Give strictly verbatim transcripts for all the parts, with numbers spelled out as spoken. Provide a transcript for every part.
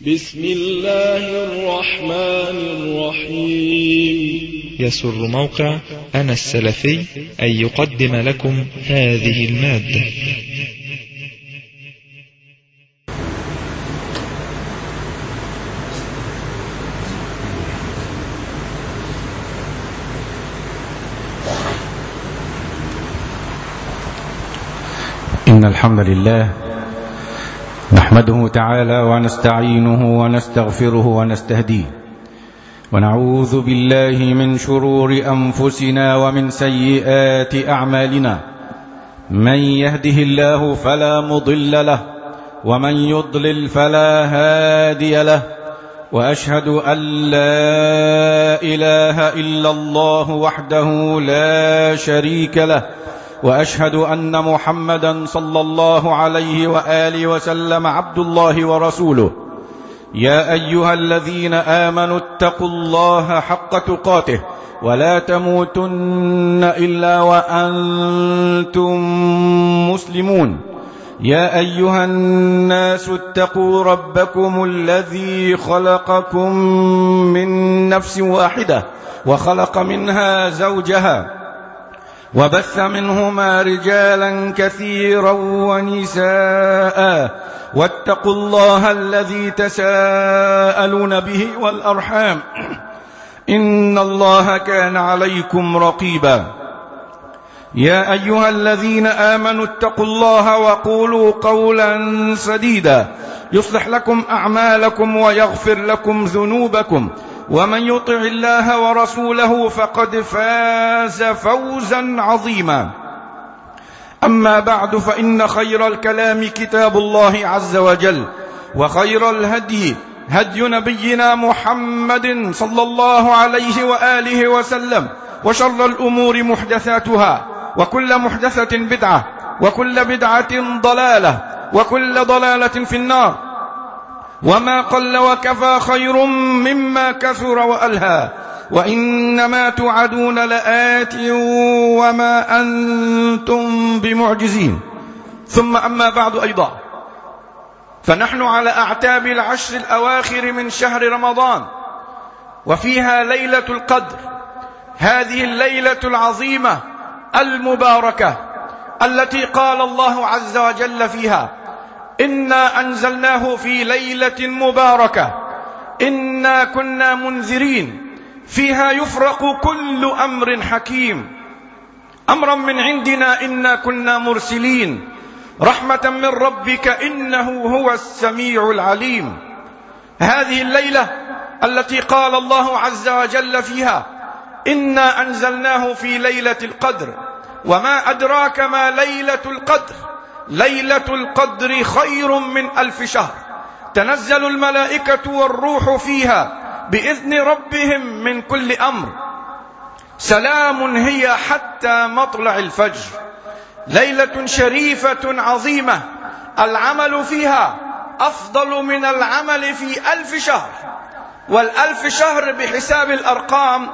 بسم الله الرحمن الرحيم. يسر موقع أنا السلفي أن يقدم لكم هذه المادة. إن الحمد لله نحمده تعالى ونستعينه ونستغفره ونستهديه، ونعوذ بالله من شرور أنفسنا ومن سيئات أعمالنا. من يهده الله فلا مضل له، ومن يضلل فلا هادي له، وأشهد أن لا إله إلا الله وحده لا شريك له، وأشهد أن محمدا صلى الله عليه وآله وسلم عبد الله ورسوله. يا أيها الذين آمنوا اتقوا الله حق تقاته ولا تموتن إلا وأنتم مسلمون. يا أيها الناس اتقوا ربكم الذي خلقكم من نفس واحدة وخلق منها زوجها وبث منهما رجالا كثيرا ونساء، واتقوا الله الذي تساءلون به والأرحام إن الله كان عليكم رقيبا. يا أيها الذين آمنوا اتقوا الله وقولوا قولا سديدا يصلح لكم أعمالكم ويغفر لكم ذنوبكم، ومن يطع الله ورسوله فقد فاز فوزا عظيما. أما بعد، فإن خير الكلام كتاب الله عز وجل، وخير الهدي هدي نبينا محمد صلى الله عليه وآله وسلم، وشر الأمور محدثاتها، وكل محدثة بدعة، وكل بدعة ضلالة، وكل ضلالة في النار. وما قل وكفى خير مما كثر وألهى، وإنما توعدون لآت وما أنتم بمعجزين. ثم أما بعد أيضا، فنحن على أعتاب العشر الأواخر من شهر رمضان، وفيها ليلة القدر، هذه الليلة العظيمة المباركة التي قال الله عز وجل فيها: إنا أنزلناه في ليلة مباركة إنا كنا منذرين فيها يفرق كل أمر حكيم أمرا من عندنا إنا كنا مرسلين رحمة من ربك إنه هو السميع العليم. هذه الليلة التي قال الله عز وجل فيها: إنا أنزلناه في ليلة القدر، وما أدراك ما ليلة القدر، ليلة القدر خير من ألف شهر، تنزل الملائكة والروح فيها بإذن ربهم من كل أمر، سلام هي حتى مطلع الفجر. ليلة شريفة عظيمة، العمل فيها أفضل من العمل في ألف شهر، والألف شهر بحساب الأرقام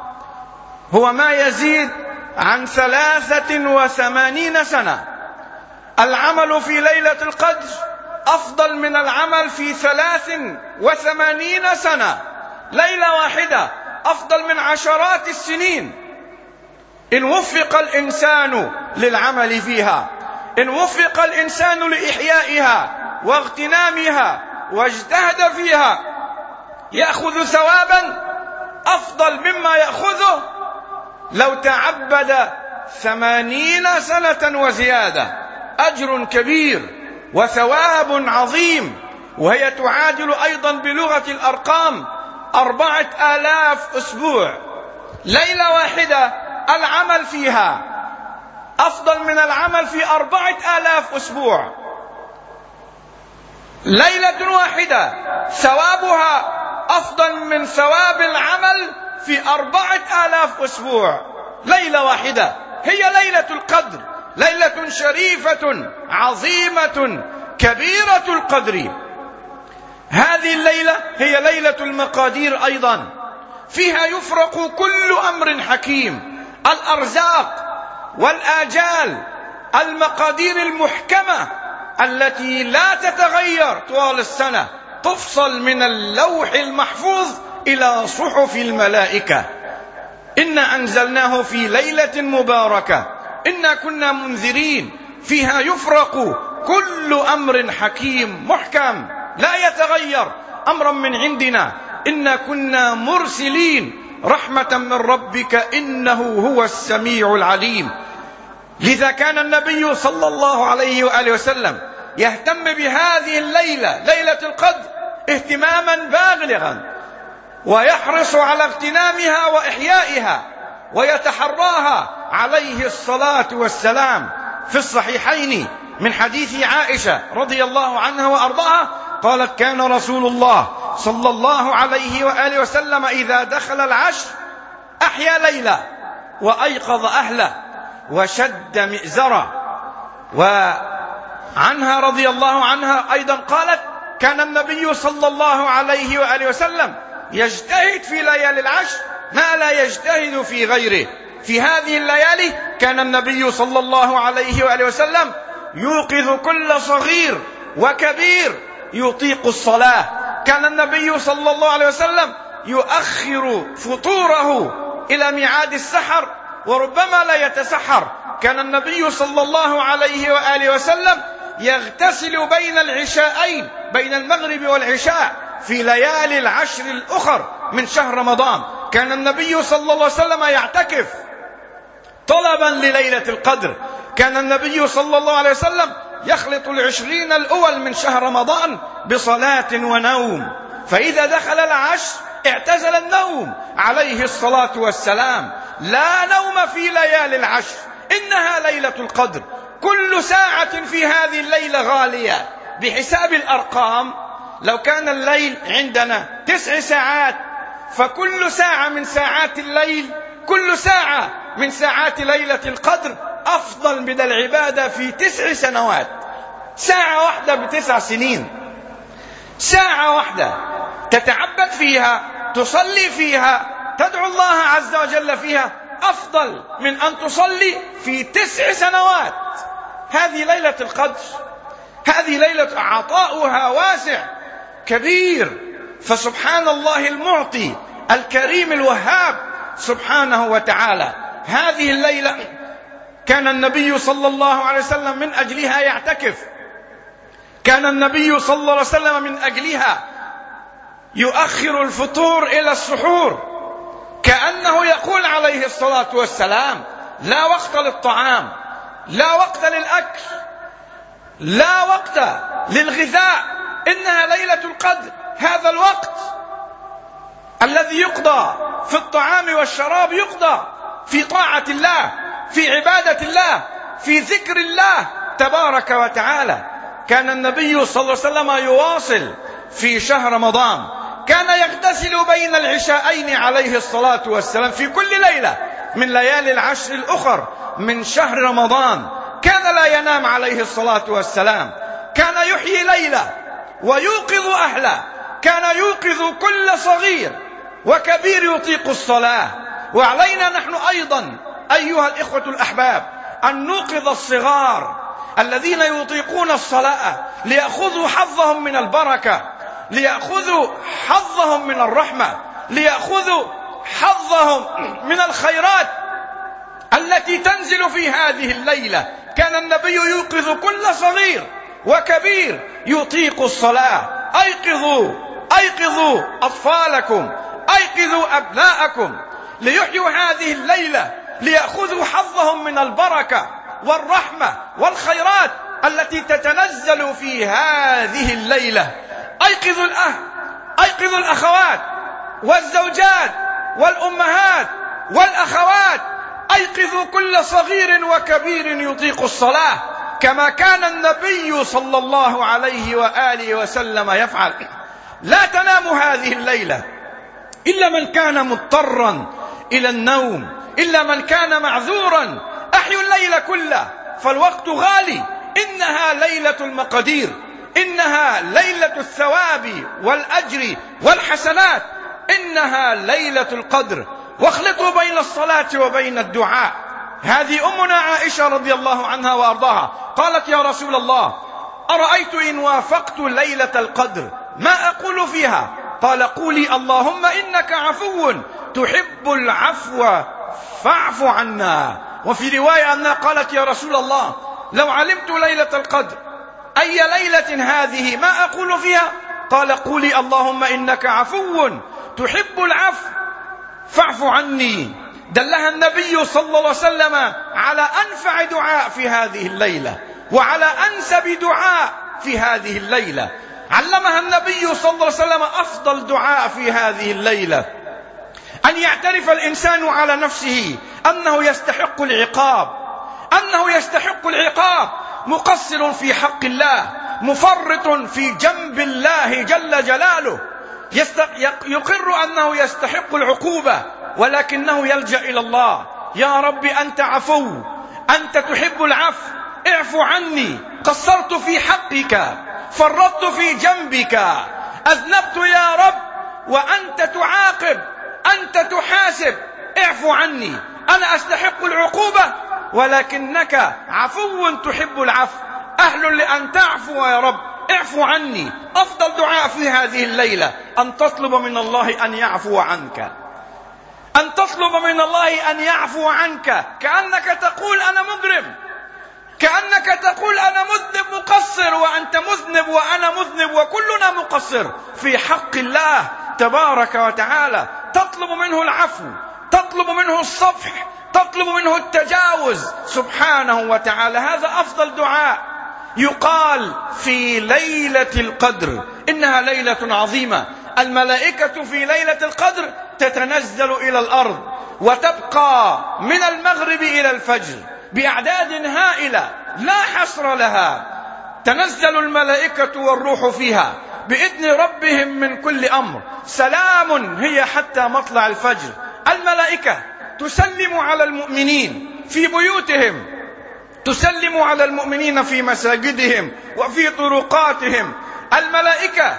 هو ما يزيد عن ثلاثة وثمانين سنة. العمل في ليلة القدر أفضل من العمل في ثلاث وثمانين سنة. ليلة واحدة أفضل من عشرات السنين إن وفق الإنسان للعمل فيها، إن وفق الإنسان لإحيائها واغتنامها واجتهد فيها، يأخذ ثوابا أفضل مما يأخذه لو تعبد ثمانين سنة وزيادة. أجر كبير وثواب عظيم، وهي تعادل أيضا بلغة الأرقام أربعة آلاف أسبوع. ليلة واحدة العمل فيها أفضل من العمل في أربعة آلاف أسبوع. ليلة واحدة ثوابها أفضل من ثواب العمل في أربعة آلاف أسبوع. ليلة واحدة هي ليلة القدر، ليلة شريفة عظيمة كبيرة القدر. هذه الليلة هي ليلة المقادير أيضا، فيها يفرق كل أمر حكيم، الأرزاق والآجال، المقادير المحكمة التي لا تتغير طوال السنة، تفصل من اللوح المحفوظ إلى صحف الملائكة. إنا أنزلناه في ليلة مباركة إنا كنا منذرين فيها يفرق كل أمر حكيم محكم لا يتغير أمرا من عندنا إنا كنا مرسلين رحمة من ربك إنه هو السميع العليم. لذا كان النبي صلى الله عليه وآله وسلم يهتم بهذه الليلة ليلة القدر اهتماما بالغا، ويحرص على اغتنامها وإحيائها ويتحراها عليه الصلاة والسلام. في الصحيحين من حديث عائشة رضي الله عنها وأرضاها قالت كان رسول الله صلى الله عليه وآله وسلم إذا دخل العشر أحيا ليلة وأيقظ أهله وشد مئزره. وعنها رضي الله عنها أيضا قالت كان النبي صلى الله عليه وآله وسلم يجتهد في ليالي العشر ما لا يجتهد في غيره. في هذه الليالي كان النبي صلى الله عليه وآله وسلم يوقظ كل صغير وكبير يطيق الصلاة. كان النبي صلى الله عليه وسلم يؤخر فطوره إلى ميعاد السحر وربما لا يتسحر. كان النبي صلى الله عليه وآله وسلم يغتسل بين العشاءين بين المغرب والعشاء في ليالي العشر الأخر من شهر رمضان. كان النبي صلى الله عليه وسلم يعتكف طلبا لليلة القدر. كان النبي صلى الله عليه وسلم يخلط العشرين الأول من شهر رمضان بصلاة ونوم، فإذا دخل العشر اعتزل النوم عليه الصلاة والسلام. لا نوم في ليالي العشر، إنها ليلة القدر. كل ساعة في هذه الليلة غالية. بحساب الأرقام لو كان الليل عندنا تسع ساعات فكل ساعة من ساعات الليل كل ساعة من ساعات ليلة القدر أفضل من العبادة في تسع سنوات. ساعة واحدة بتسع سنين، ساعة واحدة تتعبد فيها تصلي فيها تدعو الله عز وجل فيها أفضل من أن تصلي في تسع سنوات. هذه ليلة القدر، هذه ليلة عطاؤها واسع كبير. فسبحان الله المعطي الكريم الوهاب سبحانه وتعالى. هذه الليلة كان النبي صلى الله عليه وسلم من أجلها يعتكف. كان النبي صلى الله عليه وسلم من أجلها يؤخر الفطور إلى السحور، كأنه يقول عليه الصلاة والسلام لا وقت للطعام، لا وقت للأكل، لا وقت للغذاء، إنها ليلة القدر. هذا الوقت الذي يقضى في الطعام والشراب يقضى في طاعة الله، في عبادة الله، في ذكر الله تبارك وتعالى. كان النبي صلى الله عليه وسلم يواصل في شهر رمضان، كان يغتسل بين العشاءين عليه الصلاة والسلام في كل ليلة من ليالي العشر الأخر من شهر رمضان. كان لا ينام عليه الصلاة والسلام، كان يحيي ليلة ويوقظ أهله، كان يوقظ كل صغير وكبير يطيق الصلاة. وعلينا نحن أيضا أيها الإخوة الأحباب أن نوقظ الصغار الذين يطيقون الصلاة ليأخذوا حظهم من البركة، ليأخذوا حظهم من الرحمة، ليأخذوا حظهم من الخيرات التي تنزل في هذه الليلة. كان النبي يوقظ كل صغير وكبير يطيق الصلاة. أيقظوا أيقظوا أطفالكم، أيقظوا أبناءكم ليحيوا هذه الليلة، ليأخذوا حظهم من البركة والرحمة والخيرات التي تتنزل في هذه الليلة. أيقظوا الأهل، أيقظوا الأخوات والزوجات والأمهات والأخوات، أيقظوا كل صغير وكبير يطيق الصلاة كما كان النبي صلى الله عليه وآله وسلم يفعل. لا تنام هذه الليلة إلا من كان مضطرا إلى النوم، إلا من كان معذورا. أحيوا الليل كله فالوقت غالي. إنها ليلة المقادير، إنها ليلة الثواب والأجر والحسنات، إنها ليلة القدر. واخلطوا بين الصلاة وبين الدعاء. هذه أمنا عائشة رضي الله عنها وأرضاها قالت يا رسول الله أرأيت إن وافقت ليلة القدر ما أقول فيها؟ قال قولي اللهم إنك عفو تحب العفو فاعف عنا. وفي رواية أنها قالت يا رسول الله لو علمت ليلة القدر أي ليلة هذه ما أقول فيها؟ قال قولي اللهم إنك عفو تحب العفو فاعف عني. دلها النبي صلى الله عليه وسلم على أنفع دعاء في هذه الليلة وعلى أنسب دعاء في هذه الليلة. علمها النبي صلى الله عليه وسلم أفضل دعاء في هذه الليلة، أن يعترف الإنسان على نفسه أنه يستحق العقاب، أنه يستحق العقاب، مقصر في حق الله، مفرط في جنب الله جل جلاله، يقر أنه يستحق العقوبة ولكنه يلجأ إلى الله. يا رب أنت عفو، أنت تحب العفو، اعف عني، قصرت في حقك، فرطت في جنبك، أذنبت يا رب وأنت تعاقب، أنت تحاسب، اعف عني، أنا أستحق العقوبة ولكنك عفو تحب العفو، أهل لأن تعفو يا رب، اعف عني. أفضل دعاء في هذه الليلة أن تطلب من الله أن يعفو عنك، أن تطلب من الله أن يعفو عنك، كأنك تقول أنا مجرم، كأنك تقول أنا مذنب مقصر، وأنت مذنب وأنا مذنب وكلنا مقصر في حق الله تبارك وتعالى. تطلب منه العفو، تطلب منه الصفح، تطلب منه التجاوز سبحانه وتعالى. هذا أفضل دعاء يقال في ليلة القدر. إنها ليلة عظيمة، الملائكة في ليلة القدر تتنزل إلى الأرض وتبقى من المغرب إلى الفجر بأعداد هائلة لا حصر لها. تنزل الملائكة والروح فيها بإذن ربهم من كل أمر، سلام هي حتى مطلع الفجر. الملائكة تسلم على المؤمنين في بيوتهم، تسلم على المؤمنين في مساجدهم وفي طرقاتهم. الملائكة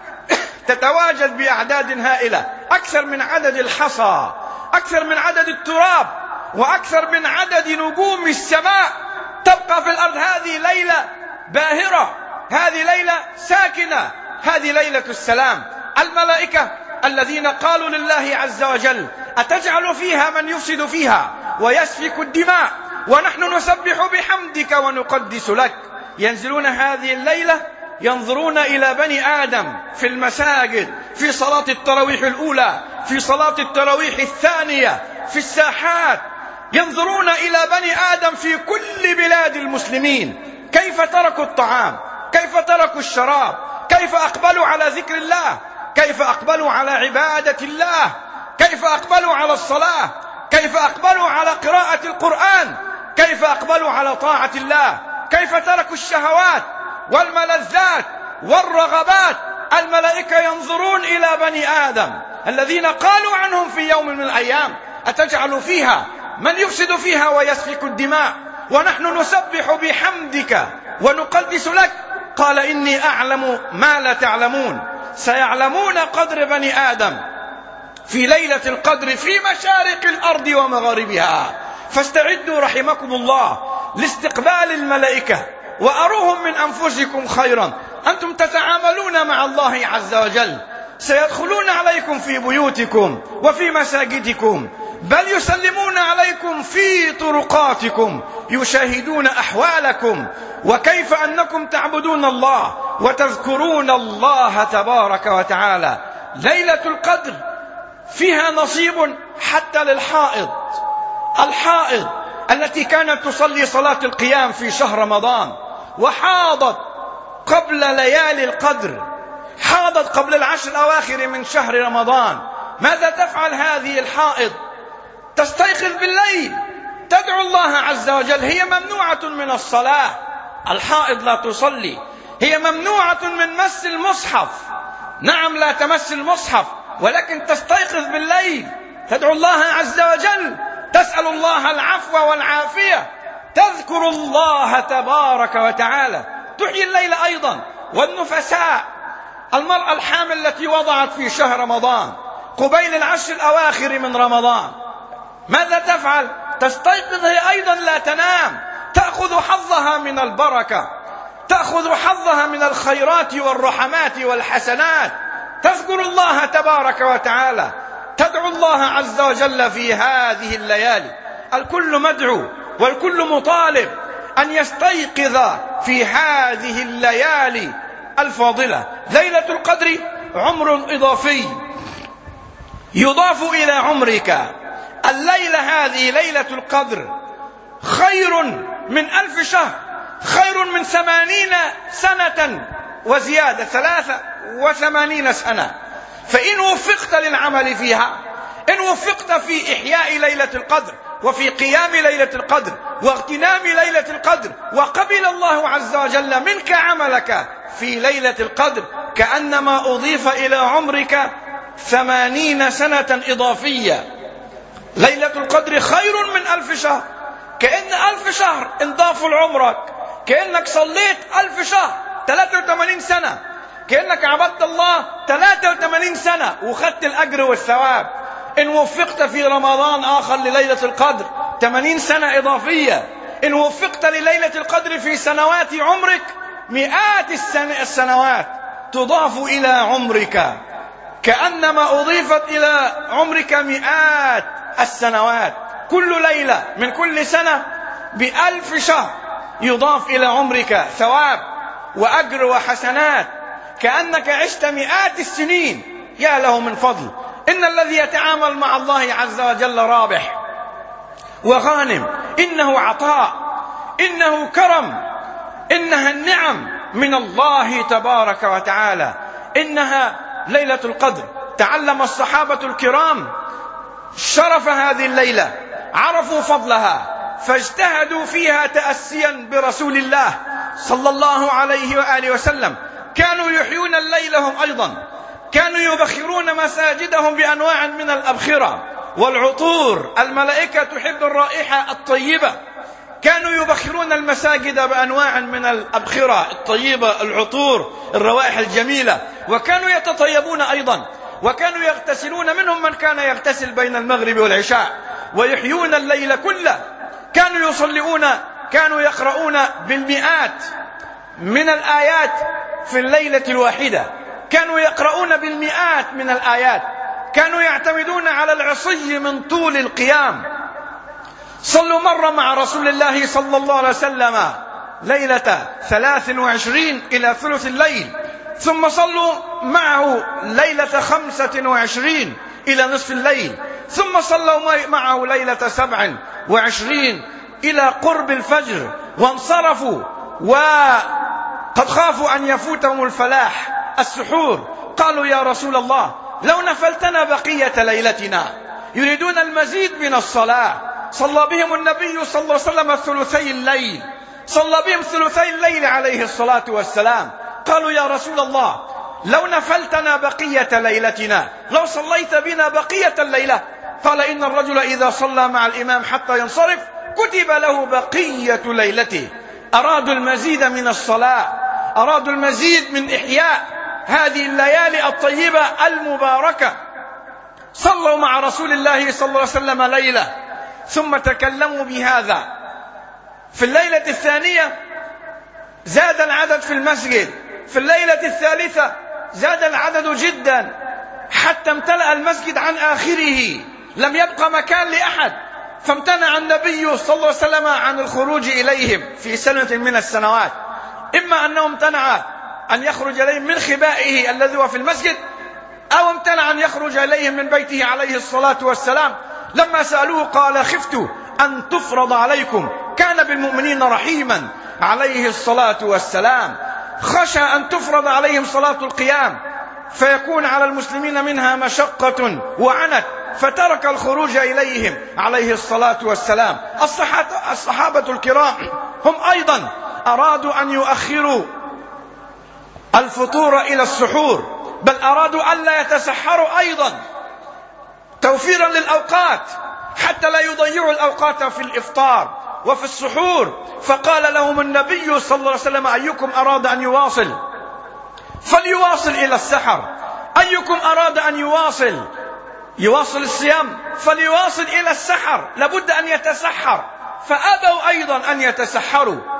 تتواجد بأعداد هائلة، أكثر من عدد الحصى، أكثر من عدد التراب، وأكثر من عدد نجوم السماء. تبقى في الأرض. هذه ليلة باهرة، هذه ليلة ساكنة، هذه ليلة السلام. الملائكة الذين قالوا لله عز وجل أتجعل فيها من يفسد فيها ويسفك الدماء ونحن نسبح بحمدك ونقدس لك، ينزلون هذه الليلة ينظرون إلى بني آدم في المساجد، في صلاة التراويح الأولى، في صلاة التراويح الثانية، في الساحات، ينظرون إلى بني آدم في كل بلاد المسلمين، كيف تركوا الطعام، كيف تركوا الشراب، كيف أقبلوا على ذكر الله، كيف أقبلوا على عبادة الله، كيف أقبلوا على الصلاة، كيف أقبلوا على قراءة القرآن، كيف أقبلوا على طاعة الله، كيف تركوا الشهوات والملذات والرغبات. الملائكة ينظرون إلى بني آدم الذين قالوا عنهم في يوم من الأيام أتجعل فيها من يفسد فيها ويسفك الدماء ونحن نسبح بحمدك ونقدس لك. قال إني أعلم ما لا تعلمون. سيعلمون قدر بني آدم في ليلة القدر في مشارق الأرض ومغاربها. فاستعدوا رحمكم الله لاستقبال الملائكة وأروهم من أنفسكم خيرا. أنتم تتعاملون مع الله عز وجل، سيدخلون عليكم في بيوتكم وفي مساجدكم، بل يسلمون عليكم في طرقاتكم، يشاهدون أحوالكم وكيف أنكم تعبدون الله وتذكرون الله تبارك وتعالى. ليلة القدر فيها نصيب حتى للحائض، الحائض التي كانت تصلي صلاة القيام في شهر رمضان وحاضت قبل ليالي القدر، حاضت قبل العشر الأواخر من شهر رمضان. ماذا تفعل هذه الحائض؟ تستيقظ بالليل تدعو الله عز وجل. هي ممنوعة من الصلاة، الحائض لا تصلي، هي ممنوعة من مس المصحف، نعم لا تمس المصحف، ولكن تستيقظ بالليل تدعو الله عز وجل، تسأل الله العفو والعافية، تذكر الله تبارك وتعالى. تحيي الليل أيضا. والنفساء، المرأة الحامل التي وضعت في شهر رمضان قبيل العشر الأواخر من رمضان، ماذا تفعل؟ تستيقظ هي أيضا لا تنام، تأخذ حظها من البركة. تأخذ حظها من الخيرات والرحمات والحسنات، تذكر الله تبارك وتعالى، تدعو الله عز وجل في هذه الليالي. الكل مدعو والكل مطالب أن يستيقظ في هذه الليالي الفاضلة. ليلة القدر عمر إضافي يضاف إلى عمرك. الليلة هذه ليلة القدر خير من ألف شهر، خير من ثمانين سنة وزيادة، ثلاثة وثمانين سنة. فإن وفقت للعمل فيها، إن وفقت في إحياء ليلة القدر وفي قيام ليلة القدر واغتنام ليلة القدر، وقبل الله عز وجل منك عملك في ليلة القدر، كأنما أضيف إلى عمرك ثمانين سنة إضافية. ليلة القدر خير من ألف شهر، كأن ألف شهر انضافوا لعمرك، كأنك صليت ألف شهر ثلاثة وثمانين سنة، كأنك عبدت الله ثلاثة وثمانين سنة وخدت الأجر والثواب. إن وفقت في رمضان آخر لليلة القدر ثمانين سنة إضافية. إن وفقت لليلة القدر في سنوات عمرك مئات السنوات تضاف إلى عمرك، كأنما أضيفت إلى عمرك مئات السنوات. كل ليلة من كل سنة بألف شهر يضاف إلى عمرك ثواب وأجر وحسنات، كأنك عشت مئات السنين. يا له من فضل. إن الذي يتعامل مع الله عز وجل رابح وغانم. إنه عطاء، إنه كرم، إنها النعم من الله تبارك وتعالى. إنها ليلة القدر. تعلم الصحابة الكرام شرف هذه الليلة، عرفوا فضلها، فاجتهدوا فيها تأسيا برسول الله صلى الله عليه وآله وسلم. كانوا يحيون الليل هم أيضا، كانوا يبخرون مساجدهم بأنواع من الأبخرة والعطور. الملائكة تحب الرائحة الطيبة، كانوا يبخرون المساجد بأنواع من الأبخرة الطيبة، العطور، الروائح الجميلة. وكانوا يتطيبون أيضا، وكانوا يغتسلون، منهم من كان يغتسل بين المغرب والعشاء، ويحيون الليل كله. كانوا يصلون، كانوا يقرؤون بالمئات من الآيات في الليلة الواحدة، كانوا يقرؤون بالمئات من الآيات، كانوا يعتمدون على العصي من طول القيام. صلوا مرة مع رسول الله صلى الله عليه وسلم ليلة ثلاث وعشرين إلى ثلث الليل، ثم صلوا معه ليلة خمسة وعشرين إلى نصف الليل، ثم صلوا معه ليلة سبع وعشرين إلى قرب الفجر، وانصرفوا وقد خافوا أن يفوتهم الفلاح السحور. قالوا يا رسول الله لو نفلتنا بقية ليلتنا. يريدون المزيد من الصلاة. صلى بهم النبي صلى الله عليه وسلم ثلثي الليل، صلى بهم ثلثي الليل عليه الصلاة والسلام. قالوا يا رسول الله لو نفلتنا بقية ليلتنا، لو صليت بنا بقية الليلة. قال إن الرجل إذا صلى مع الإمام حتى ينصرف كتب له بقية ليلته. أرادوا المزيد من الصلاة، أرادوا المزيد من إحياء هذه الليالي الطيبة المباركة. صلوا مع رسول الله صلى الله عليه وسلم ليلة، ثم تكلموا بهذا. في الليلة الثانية زاد العدد في المسجد، في الليلة الثالثة زاد العدد جدا حتى امتلأ المسجد عن آخره، لم يبقى مكان لأحد. فامتنع النبي صلى الله عليه وسلم عن الخروج إليهم في سنة من السنوات، إما أنه امتنع أن يخرج إليهم من خبائه الذي هو في المسجد، أو امتنع أن يخرج إليهم من بيته عليه الصلاة والسلام. لما سألوه قال خفت أن تفرض عليكم، كان بالمؤمنين رحيما عليه الصلاة والسلام. خشى أن تفرض عليهم صلاة القيام فيكون على المسلمين منها مشقة وعنت، فترك الخروج إليهم عليه الصلاة والسلام. الصحابة الكرام هم أيضا أرادوا أن يؤخروا الفطور إلى السحور، بل أرادوا ألا يتسحروا أيضا توفيرا للأوقات حتى لا يضيعوا الأوقات في الإفطار وفي السحور. فقال لهم النبي صلى الله عليه وسلم أيكم أراد أن يواصل فليواصل إلى السحر، أيكم أراد أن يواصل يواصل الصيام فليواصل إلى السحر، لابد أن يتسحر. فأبوا أيضا أن يتسحروا،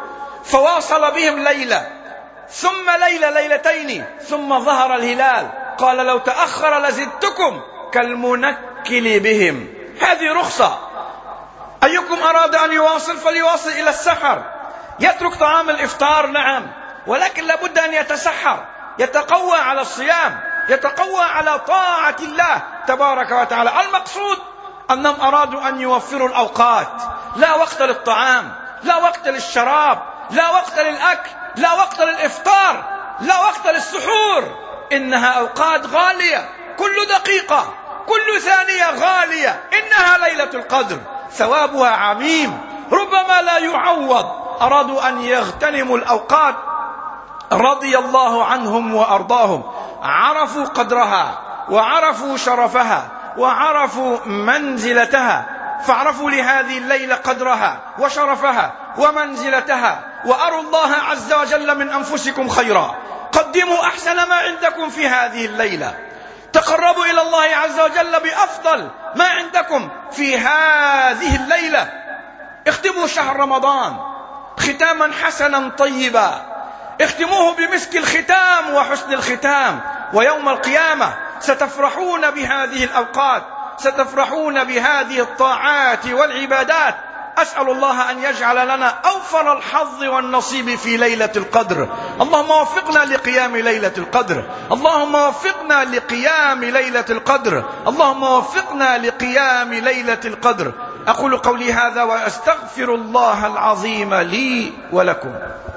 فواصل بهم ليلة ثم ليلة ليلتين ثم ظهر الهلال، قال لو تأخر لزدتكم كالمنكل بهم. هذه رخصة. أيكم أراد أن يواصل فليواصل إلى السحر، يترك طعام الإفطار نعم، ولكن لابد أن يتسحر، يتقوى على الصيام، يتقوى على طاعة الله تبارك وتعالى. المقصود أنهم أرادوا أن يوفروا الأوقات، لا وقت للطعام، لا وقت للشراب، لا وقت للأكل، لا وقت للإفطار، لا وقت للسحور. إنها أوقات غالية، كل دقيقة كل ثانية غالية. إنها ليلة القدر، ثوابها عميم ربما لا يعوض. أرادوا أن يغتنموا الأوقات، رضي الله عنهم وأرضاهم، عرفوا قدرها وعرفوا شرفها وعرفوا منزلتها، فاعرفوا لهذه الليلة قدرها وشرفها ومنزلتها، وأروا الله عز وجل من أنفسكم خيرا. قدموا أحسن ما عندكم في هذه الليلة، تقربوا إلى الله عز وجل بأفضل ما عندكم في هذه الليلة. اختموا شهر رمضان ختاما حسنا طيبا، اختموه بمسك الختام وحسن الختام، ويوم القيامة ستفرحون بهذه الأوقات، ستفرحون بهذه الطاعات والعبادات. أسأل الله أن يجعل لنا أوفر الحظ والنصيب في ليلة القدر. اللهم وفقنا لقيام ليلة القدر، اللهم وفقنا لقيام ليلة القدر، اللهم وفقنا لقيام ليلة القدر. أقول قولي هذا وأستغفر الله العظيم لي ولكم.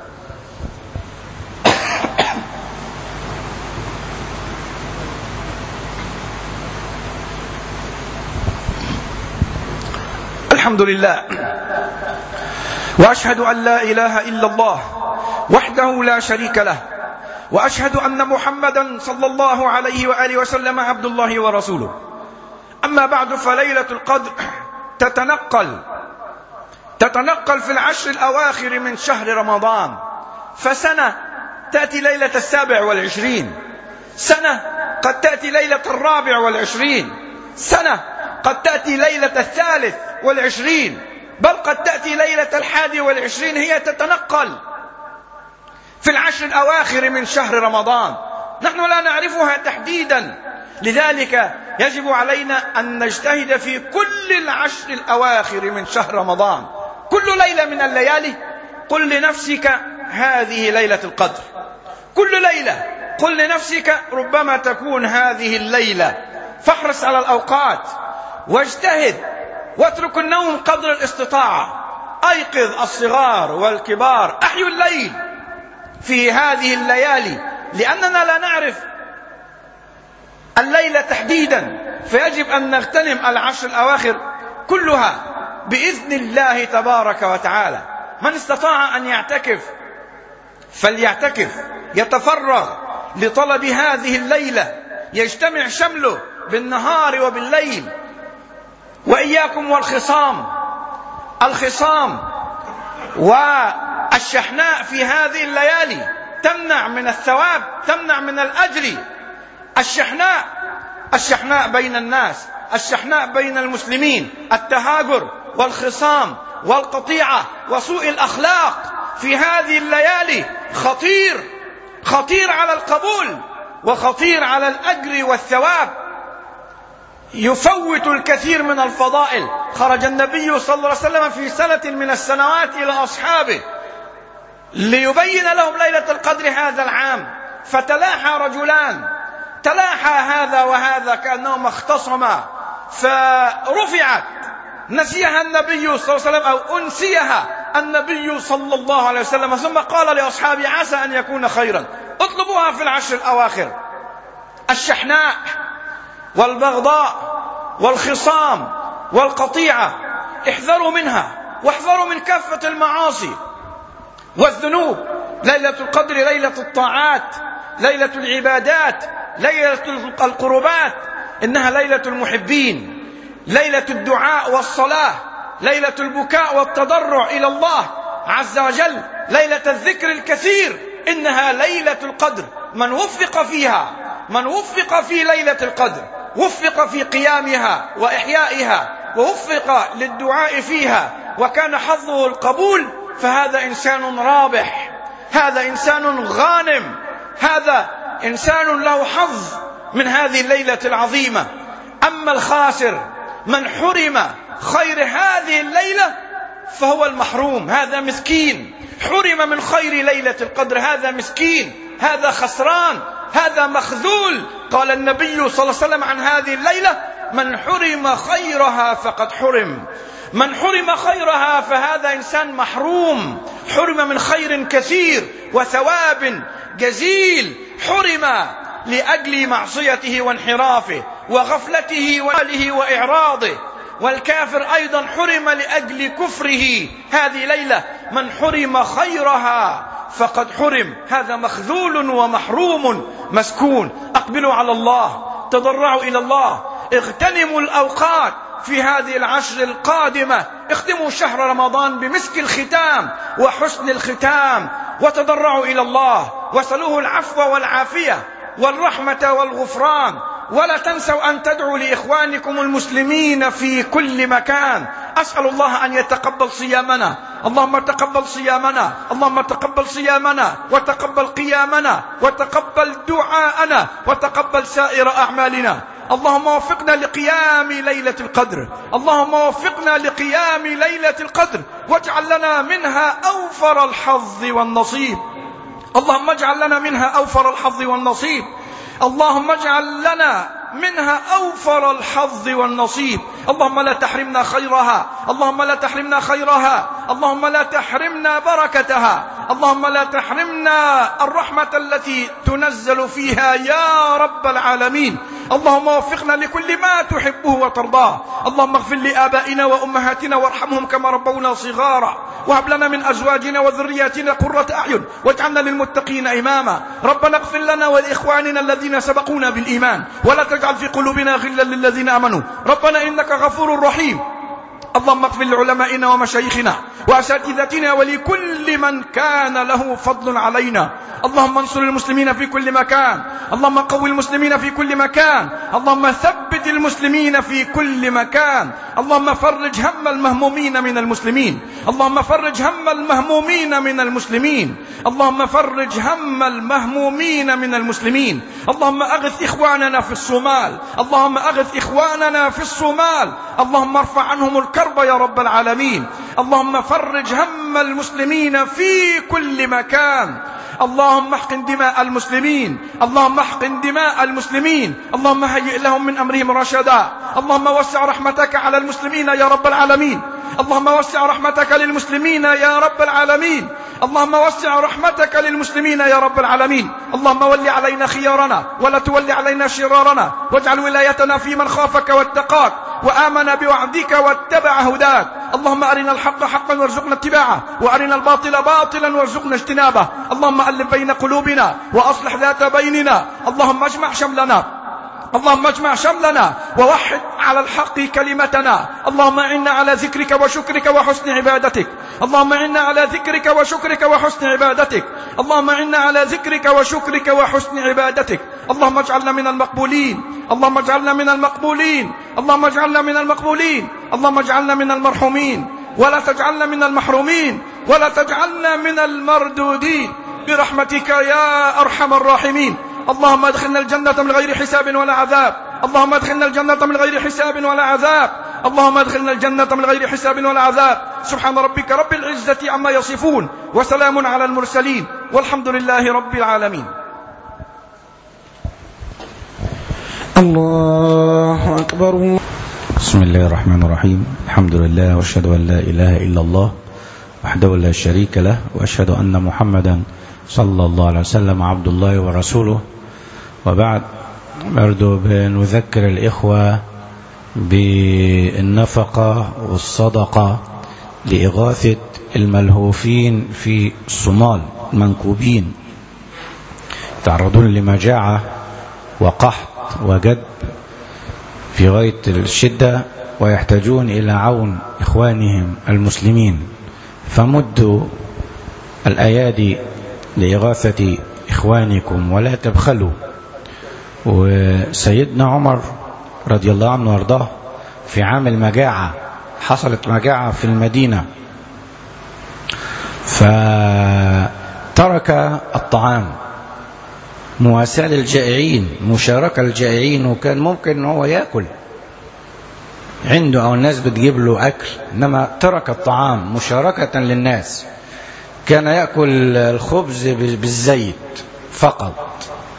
الحمد لله، وأشهد أن لا إله إلا الله وحده لا شريك له، وأشهد أن محمدا صلى الله عليه وآله وسلم عبد الله ورسوله. أما بعد، فليلة القدر تتنقل تتنقل في العشر الأواخر من شهر رمضان، فسنة تأتي ليلة السابع والعشرين، سنة قد تأتي ليلة الرابع والعشرين، سنة قد تأتي ليلة الثالث والعشرين، بل قد تأتي ليلة الحادي والعشرين. هي تتنقل في العشر الأواخر من شهر رمضان، نحن لا نعرفها تحديدا، لذلك يجب علينا أن نجتهد في كل العشر الأواخر من شهر رمضان. كل ليلة من الليالي قل لنفسك هذه ليلة القدر، كل ليلة قل لنفسك ربما تكون هذه الليلة. فاحرص على الأوقات واجتهد، واترك النوم قدر الاستطاعة. أيقظ الصغار والكبار، أحيوا الليل في هذه الليالي، لأننا لا نعرف الليلة تحديدا، فيجب أن نغتنم العشر الأواخر كلها بإذن الله تبارك وتعالى. من استطاع أن يعتكف فليعتكف، يتفرغ لطلب هذه الليلة، يجتمع شمله بالنهار وبالليل. وإياكم والخصام، الخصام والشحناء في هذه الليالي تمنع من الثواب، تمنع من الأجر. الشحناء الشحناء بين الناس، الشحناء بين المسلمين، التهاجر والخصام والقطيعة وسوء الأخلاق في هذه الليالي خطير، خطير على القبول وخطير على الأجر والثواب، يفوت الكثير من الفضائل. خرج النبي صلى الله عليه وسلم في سنة من السنوات إلى أصحابه ليبين لهم ليلة القدر هذا العام، فتلاحى رجلان، تلاحى هذا وهذا كأنهما اختصما، فرفعت، نسيها النبي صلى الله عليه وسلم أو أنسيها النبي صلى الله عليه وسلم، ثم قال لأصحابه عسى أن يكون خيرا، اطلبوها في العشر الأواخر. الشحناء والبغضاء والخصام والقطيعة احذروا منها، واحذروا من كافة المعاصي والذنوب. ليلة القدر ليلة الطاعات، ليلة العبادات، ليلة القربات، إنها ليلة المحبين، ليلة الدعاء والصلاة، ليلة البكاء والتضرع إلى الله عز وجل، ليلة الذكر الكثير. إنها ليلة القدر. من وفق فيها، من وفق في ليلة القدر، وفق في قيامها وإحيائها، ووفق للدعاء فيها، وكان حظه القبول، فهذا إنسان رابح، هذا إنسان غانم، هذا إنسان له حظ من هذه الليلة العظيمة. أما الخاسر من حرم خير هذه الليلة فهو المحروم، هذا مسكين، حرم من خير ليلة القدر، هذا مسكين، هذا خسران، هذا مخذول. قال النبي صلى الله عليه وسلم عن هذه الليلة: من حرم خيرها فقد حرم. من حرم خيرها فهذا إنسان محروم، حرم من خير كثير وثواب جزيل، حرم لأجل معصيته وانحرافه وغفلته وماله وإعراضه. والكافر أيضا حرم لأجل كفره. هذه ليلة من حرم خيرها فقد حرم، هذا مخذول ومحروم مسكون. أقبلوا على الله، تضرعوا إلى الله، اغتنموا الأوقات في هذه العشر القادمة، اختموا شهر رمضان بمسك الختام وحسن الختام، وتضرعوا إلى الله وسلوه العفو والعافية والرحمة والغفران. ولا تنسوا أن تدعوا لإخوانكم المسلمين في كل مكان. أسأل الله أن يتقبل صيامنا، اللهم تقبل صيامنا، اللهم تقبل صيامنا وتقبل قيامنا وتقبل دعاءنا وتقبل سائر أعمالنا. اللهم وفقنا لقيام ليلة القدر، اللهم وفقنا لقيام ليلة القدر، واجعل لنا منها أوفر الحظ والنصيب. اللهم اجعل لنا منها أوفر الحظ والنصيب، اللهم اجعل لنا منها أوفر الحظ والنصيب. اللهم لا تحرمنا خيرها، اللهم لا تحرمنا خيرها، اللهم لا تحرمنا بركتها، اللهم لا تحرمنا الرحمة التي تنزل فيها يا رب العالمين. اللهم وفقنا لكل ما تحبه وترضاه. اللهم اغفر لآبائنا وأمهاتنا وارحمهم كما ربونا صغارا، وهب لنا من أزواجنا وذرياتنا قرة أعين واجعلنا للمتقين إماما. ربنا اغفر لنا ولإخواننا الذين سبقونا بالإيمان، ولا تجعل في قلوبنا غلا للذين آمنوا ربنا إنك غفور رحيم. اللهم اغفر لعلمائنا ومشايخنا وأساتذتنا ولكل من كان له فضل علينا. اللهم انصر المسلمين في كل مكان، اللهم قوي المسلمين في كل مكان، اللهم ثبت المسلمين في كل مكان. اللهم فرج هم المهمومين من المسلمين، اللهم فرج هم المهمومين من المسلمين، اللهم فرج هم المهمومين من المسلمين. اللهم أغث إخواننا في الصومال، اللهم أغث إخواننا في الصومال، اللهم ارفع عنهم الكرب يا رب العالمين. اللهم فرج هم المسلمين في كل مكان. اللهم احقن دماء المسلمين، اللهم احقن دماء المسلمين، اللهم هيئ لهم من أمرهم رشدا. اللهم وسع رحمتك على المسلمين يا رب العالمين، اللهم وسع رحمتك للمسلمين يا رب العالمين، اللهم وسع رحمتك للمسلمين يا رب العالمين. اللهم ول علينا خيارنا ولا تول علينا شرارنا، واجعل ولايتنا في من خافك واتقاك وآمن بوعدك واتبع هداك. اللهم أرنا الحق حقا وارزقنا اتباعه، وأرنا الباطل باطلا وارزقنا اجتنابه. اللهم ألف بين قلوبنا وأصلح ذات بيننا. اللهم اجمع شملنا، اللهم اجمع شملنا ووحد على الحق كلمتنا. اللهم إنا على ذكرك وشكرك وحسن عبادتك، اللهم إنا على ذكرك وشكرك وحسن عبادتك، اللهم إنا على ذكرك وشكرك وحسن عبادتك. اللهم اجعلنا من المقبولين، اللهم اجعلنا من المقبولين، اللهم اجعلنا من المقبولين، اللهم اجعلنا من المرحومين، ولا تجعلنا من المحرومين، ولا تجعلنا من المردودين برحمتك يا أرحم الراحمين. اللهم ادخلنا الجنة من غير حساب ولا عذاب، اللهم ادخلنا الجنة من غير حساب ولا عذاب، اللهم ادخلنا الجنة من غير حساب ولا عذاب. سبحان ربك رب العزة عما يصفون، وسلام على المرسلين، والحمد لله رب العالمين. الله أكبر. بسم الله الرحمن الرحيم. الحمد لله واشهد أن لا إله إلا الله وحده لا شريك له، وأشهد أن محمدا صلى الله عليه وسلم عبد الله ورسوله. وبعد، برضو بنذكر الإخوة بالنفقة والصدقة لإغاثة الملهوفين في الصومال، المنكوبين تعرضون لمجاعة وقحط وجد في غاية الشدة، ويحتاجون إلى عون إخوانهم المسلمين. فمدوا الأيادي لإغاثة إخوانكم ولا تبخلوا. وسيدنا عمر رضي الله عنه وارضاه في عام المجاعة، حصلت مجاعة في المدينة، فترك الطعام، مواساة للجائعين، مشاركة للجائعين، وكان ممكن هو يأكل عنده أو الناس بتجيب له أكل، إنما ترك الطعام مشاركة للناس. كان يأكل الخبز بالزيت فقط.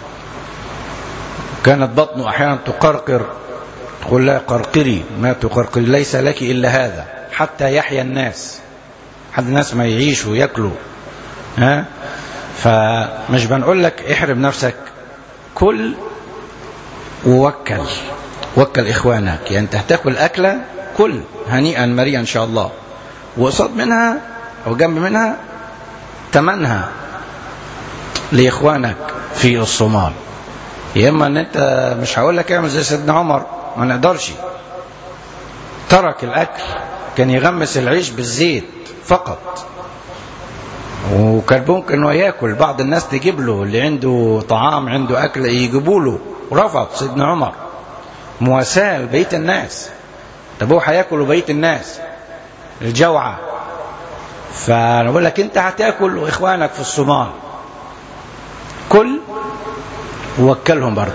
كانت بطنه أحيانا تقرقر، تقول لا قرقري ما تقرقري، ليس لك إلا هذا حتى يحيا الناس، حتى الناس ما يعيشوا يأكلوا. ها؟ فمش بنقول لك احرم نفسك، كل ووكل، وكل إخوانك. يعني أنت هتاكل أكلة، كل هنيئا مريئا إن شاء الله، وقصاد منها أو جنب منها تمنها لإخوانك في الصومال. يا إما أن أنت مش هقول لك اعمل زي سيدنا عمر، ما نقدرش، ترك الأكل، كان يغمس العيش بالزيت فقط، وكان ممكن انه ياكل. بعض الناس تجيب له اللي عنده طعام عنده أكل يجيبوا له، ورفض سيدنا عمر مواساة لبيت الناس. طب هو هياكل بيت الناس الجوعة، فأنا بقول لك أنت هتاكل وإخوانك في الصومال، كل ووكلهم برضه.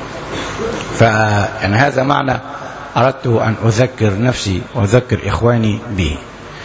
فيعني هذا معنى أردت أن أذكر نفسي وأذكر إخواني به.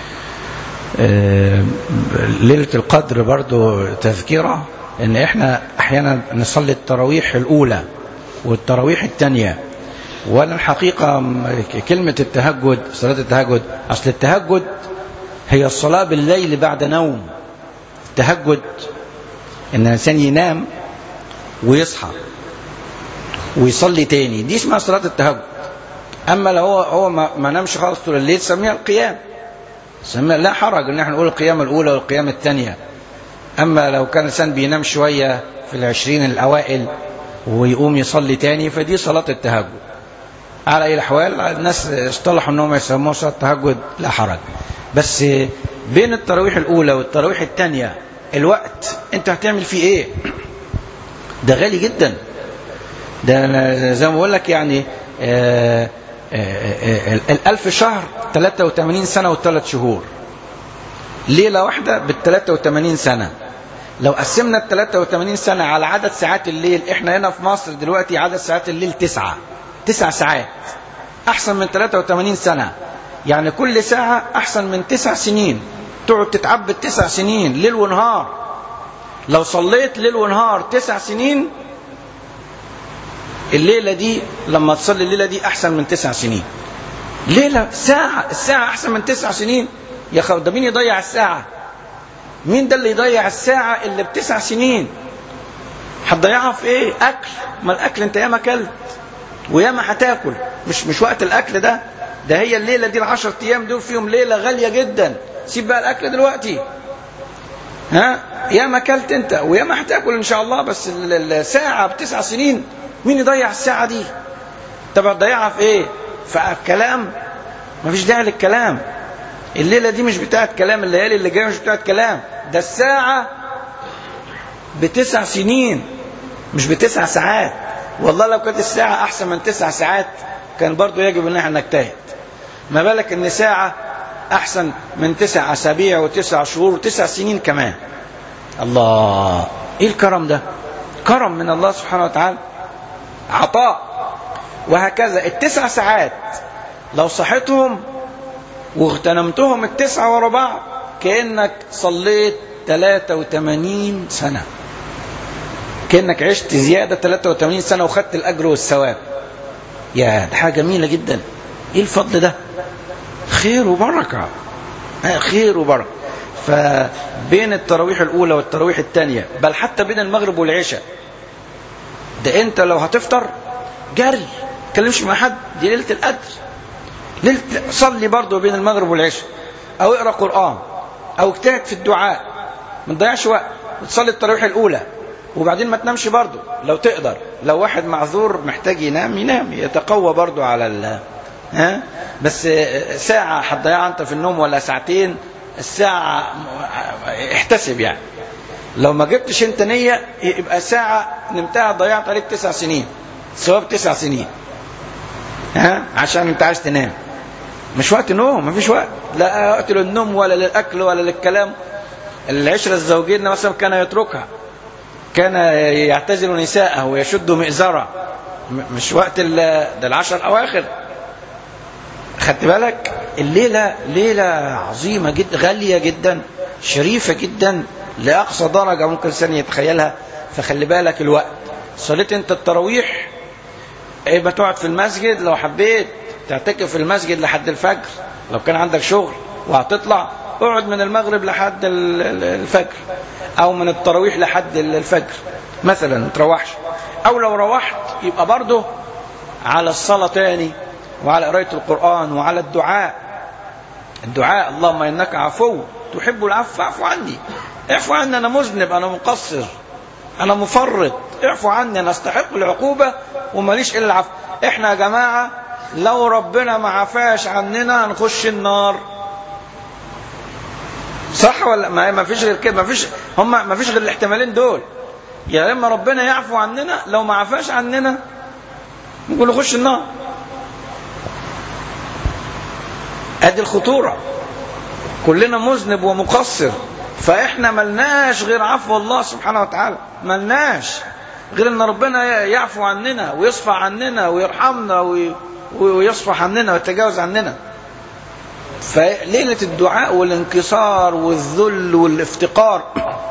ليلة القدر برضو تذكرة ان احنا احيانا نصلي التراويح الاولى والتراويح الثانية. وانا الحقيقة كلمة التهجد، صلاة التهجد، اصل التهجد هي الصلاة بالليل بعد نوم. التهجد ان الانسان ينام ويصحى ويصلي تاني، دي اسمها صلاة التهجد. اما لو هو, هو ما, ما نامش خالص طول الليل سميها القيام، سميها لا حرج ان احنا نقول القيام الاولى والقيام الثانية. اما لو كان الانسان بينام شوية في العشرين الاوائل ويقوم يصلي تاني، فدي صلاة التهجد. على اي الاحوال الناس اصطلحوا انهم يسموها صلاة التهجد، لا حرج. بس بين التراويح الاولى والتراويح الثانية الوقت انت هتعمل فيه ايه؟ ده غالي جدا. ده زي ما بقول لك يعني آآ آآ الألف شهر ثلاثة وثمانين سنة وثلاث شهور، ليلة واحدة بالثلاثة وثمانين سنة. لو قسمنا الثلاثة وثمانين سنة على عدد ساعات الليل، احنا هنا في مصر دلوقتي عدد ساعات الليل تسعة تسع ساعات، أحسن من ثلاثة وثمانين سنة. يعني كل ساعة أحسن من تسع سنين، تقعد تتعبد تسع سنين ليل ونهار. لو صليت ليل ونهار تسع سنين، الليلة دي لما تصلي الليلة دي أحسن من تسع سنين. ليلة ساعة، الساعة أحسن من تسع سنين. يا خو ده مين يضيع الساعة؟ مين ده اللي يضيع الساعة اللي بتسع سنين؟ هتضيعها في ايه؟ أكل. ما الأكل انت ياما أكلت وياما هتاكل، مش مش وقت الأكل ده. ده هي الليلة دي العشر أيام دول فيهم ليلة غالية جدا. سيب بقى الأكل دلوقتي، ها؟ ياما أكلت انت وياما هتاكل إن شاء الله، بس الساعة بتسع سنين مين يضيع الساعة دي؟ طب هتضيعها في ايه؟ في كلام؟ مفيش داعي للكلام. الليلة دي مش بتاعت كلام، الليالي اللي جاية مش بتاعت كلام. ده الساعة بتسع سنين مش بتسع ساعات. والله لو كانت الساعة أحسن من تسع ساعات كان برضو يجب أن احنا نجتهد. ما بالك أن ساعة أحسن من تسع أسابيع وتسع شهور وتسع سنين كمان. الله، إيه الكرم ده؟ كرم من الله سبحانه وتعالى، عطاء. وهكذا التسع ساعات لو صحتهم واغتنمتهم التسعة ورا بعض كأنك صليت ثلاثة وثمانين سنة، كأنك عشت زيادة ثلاثة وثمانين سنة وخدت الأجر والثواب. يا ده حاجة جميلة جدا. إيه الفضل ده؟ خير وبركة، خير وبركة. فبين التراويح الأولى والتراويح الثانية، بل حتى بين المغرب والعشاء، ده أنت لو هتفطر جري تكلمش مع حد، دي ليلة القدر. ليلة صلي برضو بين المغرب والعشاء، أو اقرأ قرآن، أو اجتهد في الدعاء، ما تضيعش وقت. وتصلي التراويح الأولى وبعدين ما تنامش برضو لو تقدر. لو واحد معذور محتاج ينام ينام، يتقوى برضو على ال ها. بس ساعة هتضيعها أنت في النوم ولا ساعتين، الساعة احتسب. يعني لو ما جبتش انت نية يبقى ساعة نمتها ضيعت عليك تسع سنين، ثواب تسع سنين، ها، عشان انت عايز تنام. مش وقت نوم، مفيش وقت، لا وقت للنوم ولا للأكل ولا للكلام. العشرة الزوجية مثلا كان يتركها، كان يعتزل نساءه ويشد مئزرة، مش وقت ده العشر الأواخر. خدت بالك؟ الليلة ليلة عظيمة جدا، غالية جدا، شريفة جدا لأقصى درجة ممكن الإنسان يتخيلها. فخلي بالك الوقت. صليت انت التراويح، ايه ما تقعد في المسجد، لو حبيت تعتكف في المسجد لحد الفجر، لو كان عندك شغل وهتطلع اقعد من المغرب لحد الفجر، او من التراويح لحد الفجر مثلا، ما تروحش. او لو روحت يبقى برضه على الصلاة تاني، وعلى قراءة القرآن، وعلى الدعاء. الدعاء اللهم انك عفو تحب العفو فاعف عني، اعفو عني، انا مذنب، انا مقصر، انا مفرط، اعفو عني، انا استحق العقوبة وماليش الا العفو. احنا يا جماعة لو ربنا ما عفاش عننا هنخش النار، صح ولا ما فيش غير كده؟ ما فيش، هم ما فيش غير الاحتمالين دول، يا يعني اما ربنا يعفو عننا، لو ما عفاش عننا ممكن نخش النار. ادي الخطورة، كلنا مذنب ومقصر، فاحنا ملناش غير عفو الله سبحانه وتعالى، ملناش غير ان ربنا يعفو عننا ويصفح عننا ويرحمنا ويصفح عننا ويتجاوز عننا. فليلة الدعاء والانكسار والذل والافتقار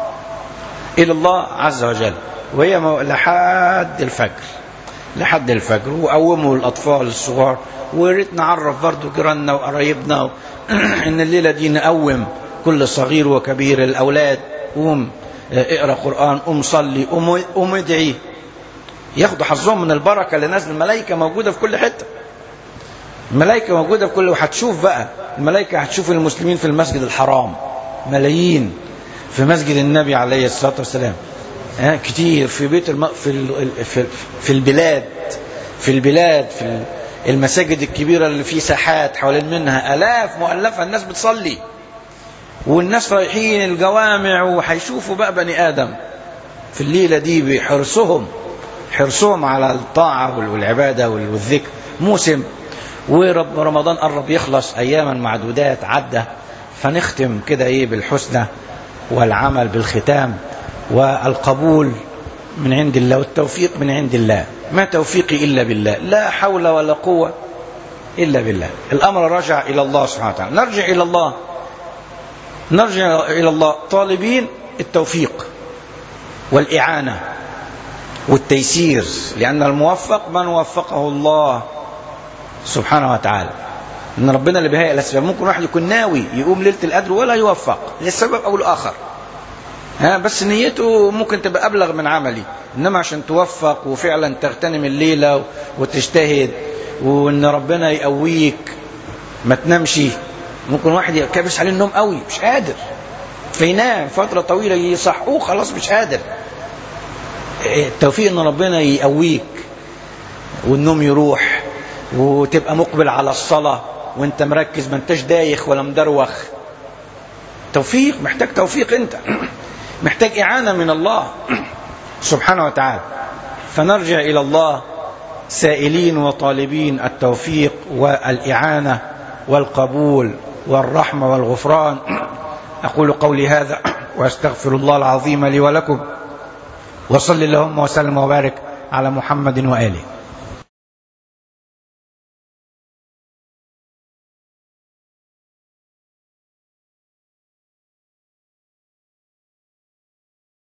الى الله عز وجل، وهي لحد الفجر، لحد الفجر. وقوموا الاطفال الصغار، وريت نعرف برضو جيراننا وقرايبنا ان الليلة دي نقوم كل صغير وكبير، الاولاد قوم اقرا قرآن، قوم صلي، قوم قوم ادعي، ياخدوا حظهم من البركة اللي نازل. الملائكة موجودة في كل حتة، الملائكة موجودة في كل، وهتشوف بقى الملائكة، هتشوف المسلمين في المسجد الحرام ملايين، في مسجد النبي عليه الصلاة والسلام كتير، في بيت الم... في ال... في في البلاد في البلاد في المساجد الكبيرة اللي فيه ساحات حوالين منها آلاف مؤلفة الناس بتصلي، والناس رايحين الجوامع، وهيشوفوا بقى بني آدم في الليلة دي بحرصهم حرصهم على الطاعة والعبادة والذكر. موسم ورمضان قرب يخلص، أياما معدودات عدة، فنختم كده إيه بالحسنى والعمل بالختام، والقبول من عند الله والتوفيق من عند الله. ما توفيقي إلا بالله، لا حول ولا قوة إلا بالله. الأمر رجع إلى الله سبحانه وتعالى، نرجع إلى الله، نرجع إلى الله طالبين التوفيق والإعانة والتيسير، لأن الموفق من وفقه الله سبحانه وتعالى. إن ربنا اللي بيهيئ الأسباب. ممكن واحد يكون ناوي يقوم ليلة القدر ولا يوفق للسبب أو الآخر، ها، بس نيته ممكن تبقى أبلغ من عملي، إنما عشان توفق وفعلا تغتنم الليلة وتجتهد وإن ربنا يقويك ما تنامشي. ممكن واحد يكبس عليه النوم قوي مش قادر، فينام فترة طويلة يصحوه خلاص مش قادر. التوفيق إن ربنا يقويك والنوم يروح، وتبقى مقبل على الصلاة وانت مركز، ما انتش دايخ ولا مدروخ. توفيق، محتاج توفيق، انت محتاج إعانة من الله سبحانه وتعالى. فنرجع إلى الله سائلين وطالبين التوفيق والإعانة والقبول والرحمة والغفران. أقول قولي هذا وأستغفر الله العظيم لي ولكم، وصل اللهم وسلم وبارك على محمد وآله.